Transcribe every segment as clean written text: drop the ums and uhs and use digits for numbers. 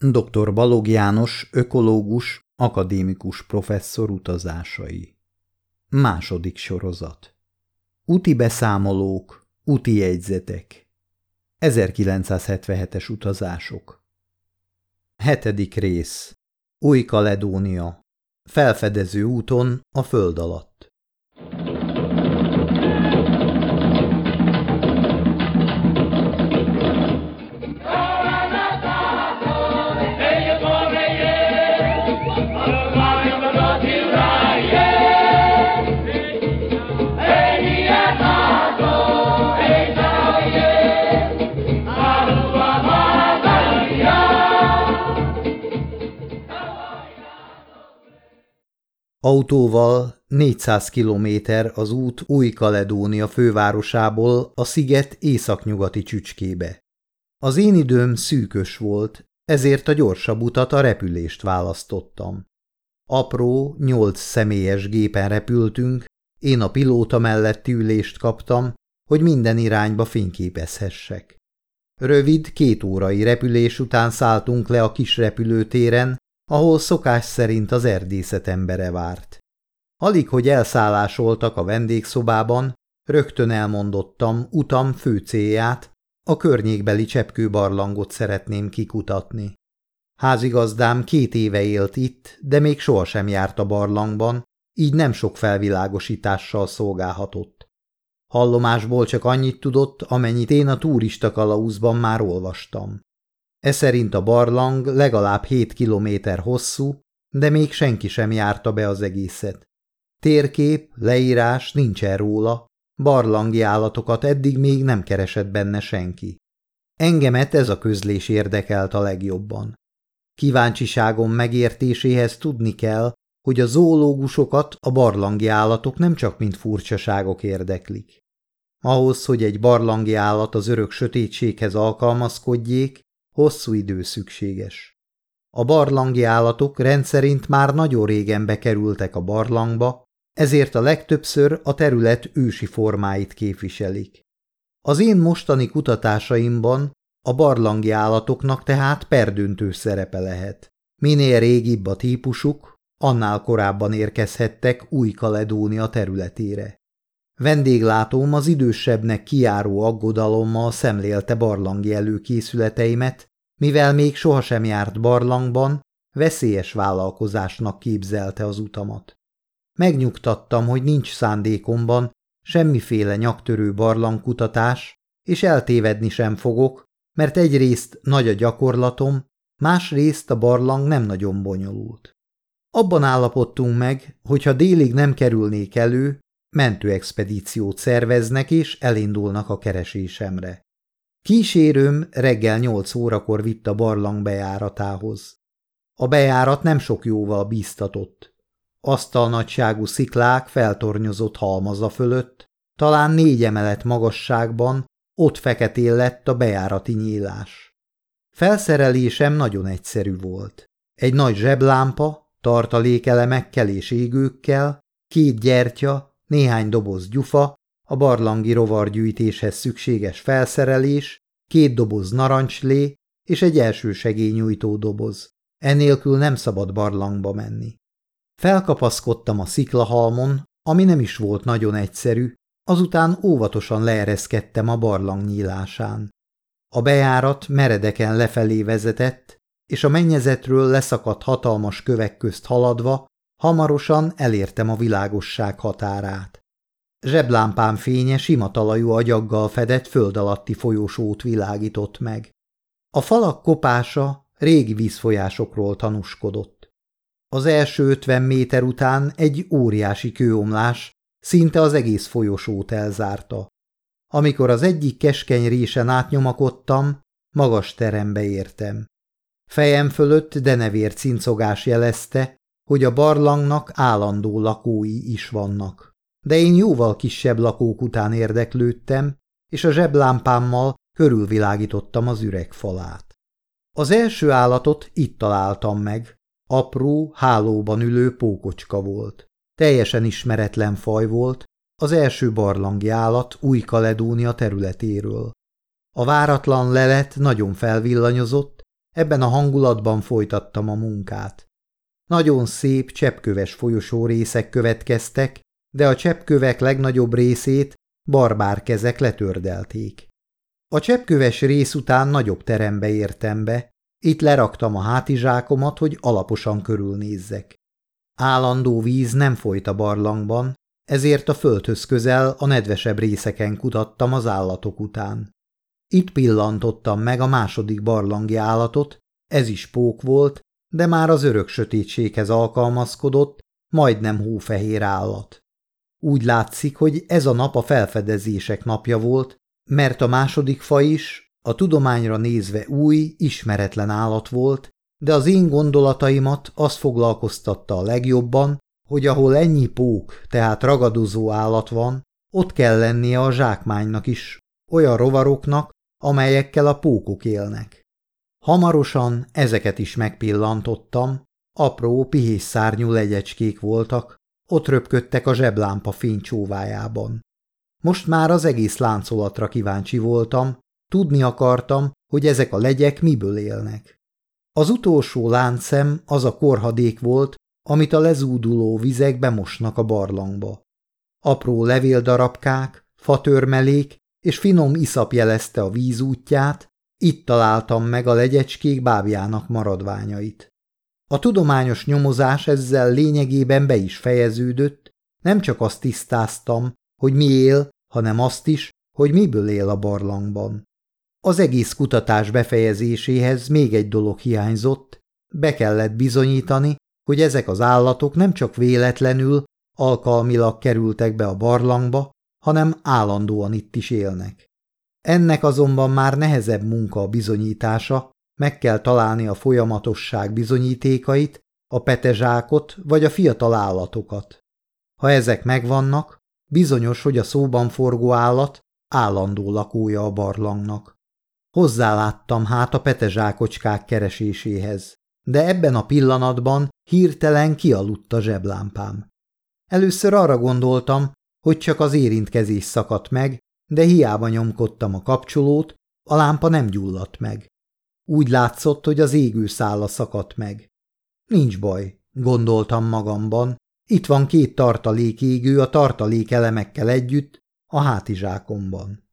Dr. Balogh János, ökológus, akadémikus professzor utazásai. Második sorozat. Úti beszámolók, úti jegyzetek. 1977-es utazások. 7. rész. Új-Kaledónia. Felfedező úton a föld alatt. Autóval 400 kilométer az út Új-Kaledónia fővárosából a sziget északnyugati csücskébe. Az én időm szűkös volt, ezért a gyorsabb utat, a repülést választottam. Apró, 8 személyes gépen repültünk, én a pilóta melletti ülést kaptam, hogy minden irányba fényképezhessek. Rövid, 2 órai repülés után szálltunk le a kis repülőtéren, ahol szokás szerint az erdészet embere várt. Alig, hogy elszállásoltak a vendégszobában, rögtön elmondottam utam fő célját, a környékbeli cseppkőbarlangot szeretném kikutatni. Házigazdám 2 éve élt itt, de még sohasem járt a barlangban, így nem sok felvilágosítással szolgálhatott. Hallomásból csak annyit tudott, amennyit én a turista kalauzban már olvastam. Eszerint a barlang legalább 7 kilométer hosszú, de még senki sem járta be az egészet. Térkép, leírás nincsen róla, barlangi állatokat eddig még nem keresett benne senki. Engemet ez a közlés érdekelt a legjobban. Kíváncsiságom megértéséhez tudni kell, hogy a zoológusokat a barlangi állatok nem csak mint furcsaságok érdeklik. Ahhoz, hogy egy barlangi állat az örök sötétséghez alkalmazkodjék, hosszú idő szükséges. A barlangi állatok rendszerint már nagyon régen bekerültek a barlangba, ezért a legtöbbször a terület ősi formáit képviselik. Az én mostani kutatásaimban a barlangi állatoknak tehát perdöntő szerepe lehet. Minél régibb a típusuk, annál korábban érkezhettek Új-Kaledónia területére. Vendéglátóm az idősebbnek kijáró aggodalommal szemlélte barlangi előkészületeimet, mivel még sohasem járt barlangban, veszélyes vállalkozásnak képzelte az utamat. Megnyugtattam, hogy nincs szándékomban semmiféle nyaktörő barlangkutatás, és eltévedni sem fogok, mert egyrészt nagy a gyakorlatom, másrészt a barlang nem nagyon bonyolult. Abban állapodtunk meg, hogy ha délig nem kerülnék elő, mentőexpedíciót szerveznek és elindulnak a keresésemre. Kísérőm reggel 8 órakor vitt a barlang bejáratához. A bejárat nem sok jóval bíztatott. Asztalnagyságú sziklák feltornyozott halmaza fölött, talán 4 emelet magasságban, ott feketén lett a bejárati nyílás. Felszerelésem nagyon egyszerű volt. Egy nagy zseblámpa, tartalékelemekkel és égőkkel, 2 gyertya, néhány doboz gyufa, a barlangi rovargyűjtéshez szükséges felszerelés, 2 doboz narancslé és egy elsősegélynyújtó doboz. Enélkül nem szabad barlangba menni. Felkapaszkodtam a sziklahalmon, ami nem is volt nagyon egyszerű, azután óvatosan leereszkedtem a barlang nyílásán. A bejárat meredeken lefelé vezetett, és a mennyezetről leszakadt hatalmas kövek közt haladva, hamarosan elértem a világosság határát. Zseblámpám fénye sima talajú agyaggal fedett föld alatti folyosót világított meg. A falak kopása régi vízfolyásokról tanúskodott. Az első 50 méter után egy óriási kőomlás szinte az egész folyosót elzárta. Amikor az egyik keskeny résen átnyomakodtam, magas terembe értem. Fejem fölött denevér cincogás jelezte, hogy a barlangnak állandó lakói is vannak. De én jóval kisebb lakók után érdeklődtem, és a zseblámpámmal körülvilágítottam az üreg falát. Az első állatot itt találtam meg. Apró, hálóban ülő pókocska volt. Teljesen ismeretlen faj volt, az első barlangi állat Új-Kaledónia területéről. A váratlan lelet nagyon felvillanyozott, Ebben a hangulatban folytattam a munkát. Nagyon szép cseppköves folyosó részek következtek, de a cseppkövek legnagyobb részét barbár kezek letördelték. A cseppköves rész után nagyobb terembe értem be, itt leraktam a hátizsákomat, hogy alaposan körülnézzek. Állandó víz nem folyt a barlangban, ezért a földhöz közel a nedvesebb részeken kutattam az állatok után. Itt pillantottam meg a második barlangi állatot, ez is pók volt, de már az örök sötétséghez alkalmazkodott, majdnem hófehér állat. Úgy látszik, hogy ez a nap a felfedezések napja volt, mert a második faj is, a tudományra nézve új, ismeretlen állat volt, de az én gondolataimat az foglalkoztatta a legjobban, hogy ahol ennyi pók, tehát ragadozó állat van, ott kell lennie a zsákmánynak is, olyan rovaroknak, amelyekkel a pókok élnek. Hamarosan ezeket is megpillantottam, apró, pihésszárnyú legyecskék voltak, ott röpködtek a zseblámpa fénycsóvájában. Most már az egész láncolatra kíváncsi voltam, tudni akartam, hogy ezek a legyek miből élnek. Az utolsó láncszem az a korhadék volt, amit a lezúduló vizek bemosnak a barlangba. Apró levéldarabkák, fatörmelék és finom iszap jelezte a víz útját, itt találtam meg a legyecskék bábjának maradványait. A tudományos nyomozás ezzel lényegében be is fejeződött, nem csak azt tisztáztam, hogy mi él, hanem azt is, hogy miből él a barlangban. Az egész kutatás befejezéséhez még egy dolog hiányzott, be kellett bizonyítani, hogy ezek az állatok nem csak véletlenül, alkalmilag kerültek be a barlangba, hanem állandóan itt is élnek. Ennek azonban már nehezebb munka a bizonyítása, meg kell találni a folyamatosság bizonyítékait, a petezsákot vagy a fiatal állatokat. Ha ezek megvannak, bizonyos, hogy a szóban forgó állat állandó lakója a barlangnak. Hozzáláttam hát a petezsákocskák kereséséhez, de ebben a pillanatban hirtelen kialudt a zseblámpám. Először arra gondoltam, hogy csak az érintkezés szakadt meg, de hiába nyomkodtam a kapcsolót, a lámpa nem gyulladt meg. Úgy látszott, hogy az égő szála szakadt meg. Nincs baj, gondoltam magamban, itt van 2 tartalékégő a tartalékelemekkel együtt a hátizsákomban.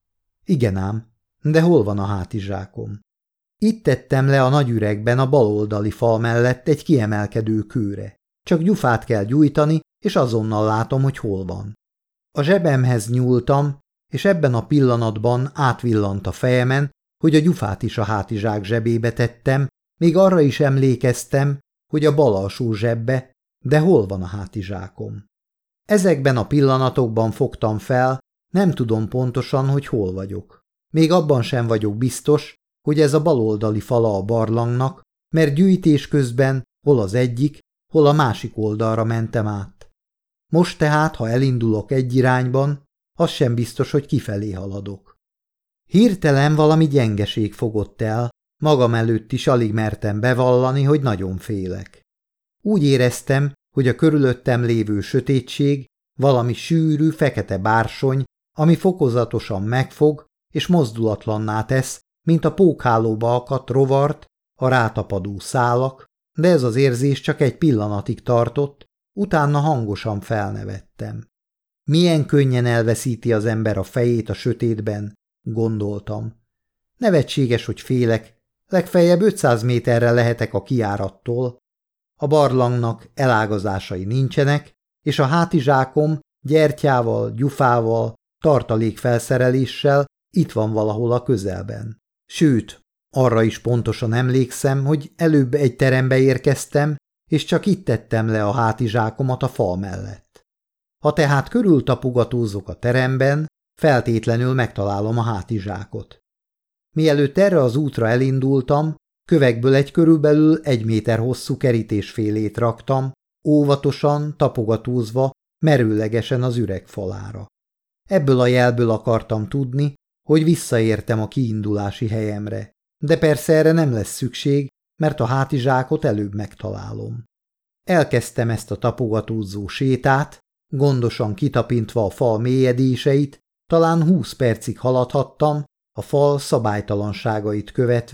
Igen ám, de hol van a hátizsákom? Itt tettem le a nagy üregben a baloldali fal mellett egy kiemelkedő kőre. Csak gyufát kell gyújtani, és azonnal látom, hogy hol van. A zsebemhez nyúltam, és ebben a pillanatban átvillant a fejemen, hogy a gyufát is a hátizsák zsebébe tettem, még arra is emlékeztem, hogy a bal alsó zsebbe, de hol van a hátizsákom? Ezekben a pillanatokban fogtam fel, nem tudom pontosan, hogy hol vagyok. Még abban sem vagyok biztos, hogy ez a baloldali fala a barlangnak, mert gyűjtés közben hol az egyik, hol a másik oldalra mentem át. Most tehát, ha elindulok egy irányban, az sem biztos, hogy kifelé haladok. Hirtelen valami gyengeség fogott el, magam előtt is alig mertem bevallani, hogy nagyon félek. Úgy éreztem, hogy a körülöttem lévő sötétség valami sűrű, fekete bársony, ami fokozatosan megfog és mozdulatlanná tesz, mint a pókhálóba akadt rovart, a rátapadó szálak, de ez az érzés csak egy pillanatig tartott, utána hangosan felnevettem. Milyen könnyen elveszíti az ember a fejét a sötétben, gondoltam. Nevetséges, hogy félek, legfeljebb 500 méterre lehetek a kijárattól. A barlangnak elágazásai nincsenek, és a hátizsákom gyertyával, gyufával, tartalékfelszereléssel itt van valahol a közelben. Sőt, arra is pontosan emlékszem, hogy előbb egy terembe érkeztem, és csak itt tettem le a hátizsákomat a fal mellett. Ha tehát körültapogatózok a teremben, feltétlenül megtalálom a hátizsákot. Mielőtt erre az útra elindultam, kövekből egy körülbelül 1 méter hosszú kerítésfélét raktam, óvatosan, tapogatózva, merőlegesen az üreg falára. Ebből a jelből akartam tudni, hogy visszaértem a kiindulási helyemre, de persze erre nem lesz szükség, mert a hátizsákot előbb megtalálom. Elkezdtem ezt a tapogatózó sétát, gondosan kitapintva a fal mélyedéseit, talán 20 percig haladhattam, a fal szabálytalanságait követve,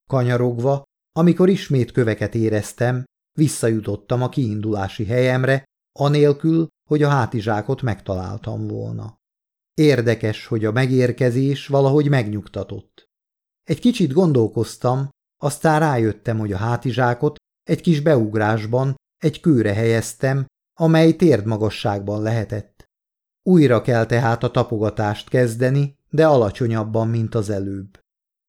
Kanyarogva, amikor ismét köveket éreztem, visszajutottam a kiindulási helyemre, anélkül, hogy a hátizsákot megtaláltam volna. Érdekes, hogy a megérkezés valahogy megnyugtatott. Egy kicsit gondolkoztam, aztán rájöttem, hogy a hátizsákot egy kis beugrásban egy kőre helyeztem, amely térdmagasságban lehetett. Újra kell tehát a tapogatást kezdeni, de alacsonyabban, mint az előbb.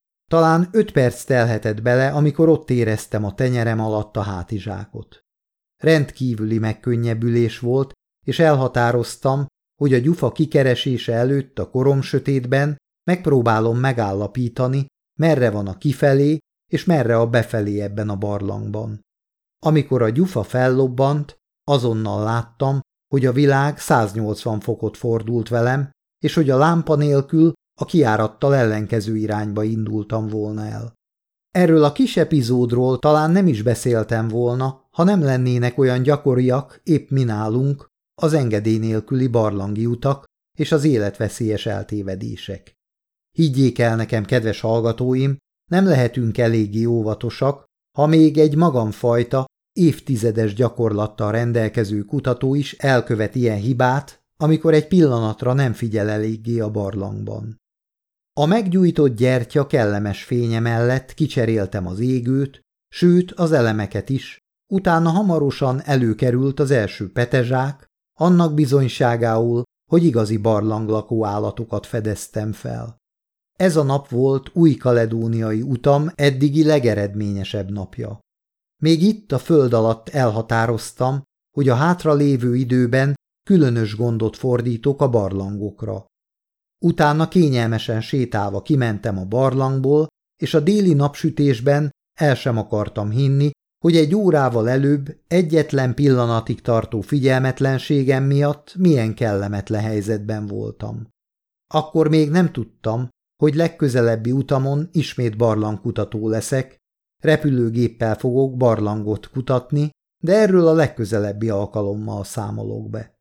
Talán 5 perc telhetett bele, amikor ott éreztem a tenyerem alatt a hátizsákot. Rendkívüli megkönnyebbülés volt, és elhatároztam, hogy a gyufa kikeresése előtt a koromsötétben megpróbálom megállapítani, merre van a kifelé, és merre a befelé ebben a barlangban. Amikor a gyufa fellobbant, azonnal láttam, hogy a világ 180 fokot fordult velem, és hogy a lámpa nélkül a kijárattal ellenkező irányba indultam volna el. Erről a kis epizódról talán nem is beszéltem volna, ha nem lennének olyan gyakoriak épp mi nálunk az engedély nélküli barlangi utak és az életveszélyes eltévedések. Higgyék el nekem, kedves hallgatóim, nem lehetünk eléggé óvatosak, ha még egy magamfajta, évtizedes gyakorlattal rendelkező kutató is elkövet ilyen hibát, amikor egy pillanatra nem figyel eléggé a barlangban. A meggyújtott gyertya kellemes fénye mellett kicseréltem az égőt, sőt az elemeket is, utána hamarosan előkerült az első petezsák, annak bizonyságául, hogy igazi barlanglakó állatokat fedeztem fel. Ez a nap volt új-kaledóniai utam eddigi legeredményesebb napja. Még itt a föld alatt elhatároztam, hogy a hátralévő időben különös gondot fordítok a barlangokra. Utána kényelmesen sétálva kimentem a barlangból, és a déli napsütésben el sem akartam hinni, hogy egy órával előbb egyetlen pillanatig tartó figyelmetlenségem miatt milyen kellemetlen helyzetben voltam. Akkor még nem tudtam, hogy legközelebbi utamon ismét barlangkutató leszek, repülőgéppel fogok barlangot kutatni, de erről a legközelebbi alkalommal számolok be.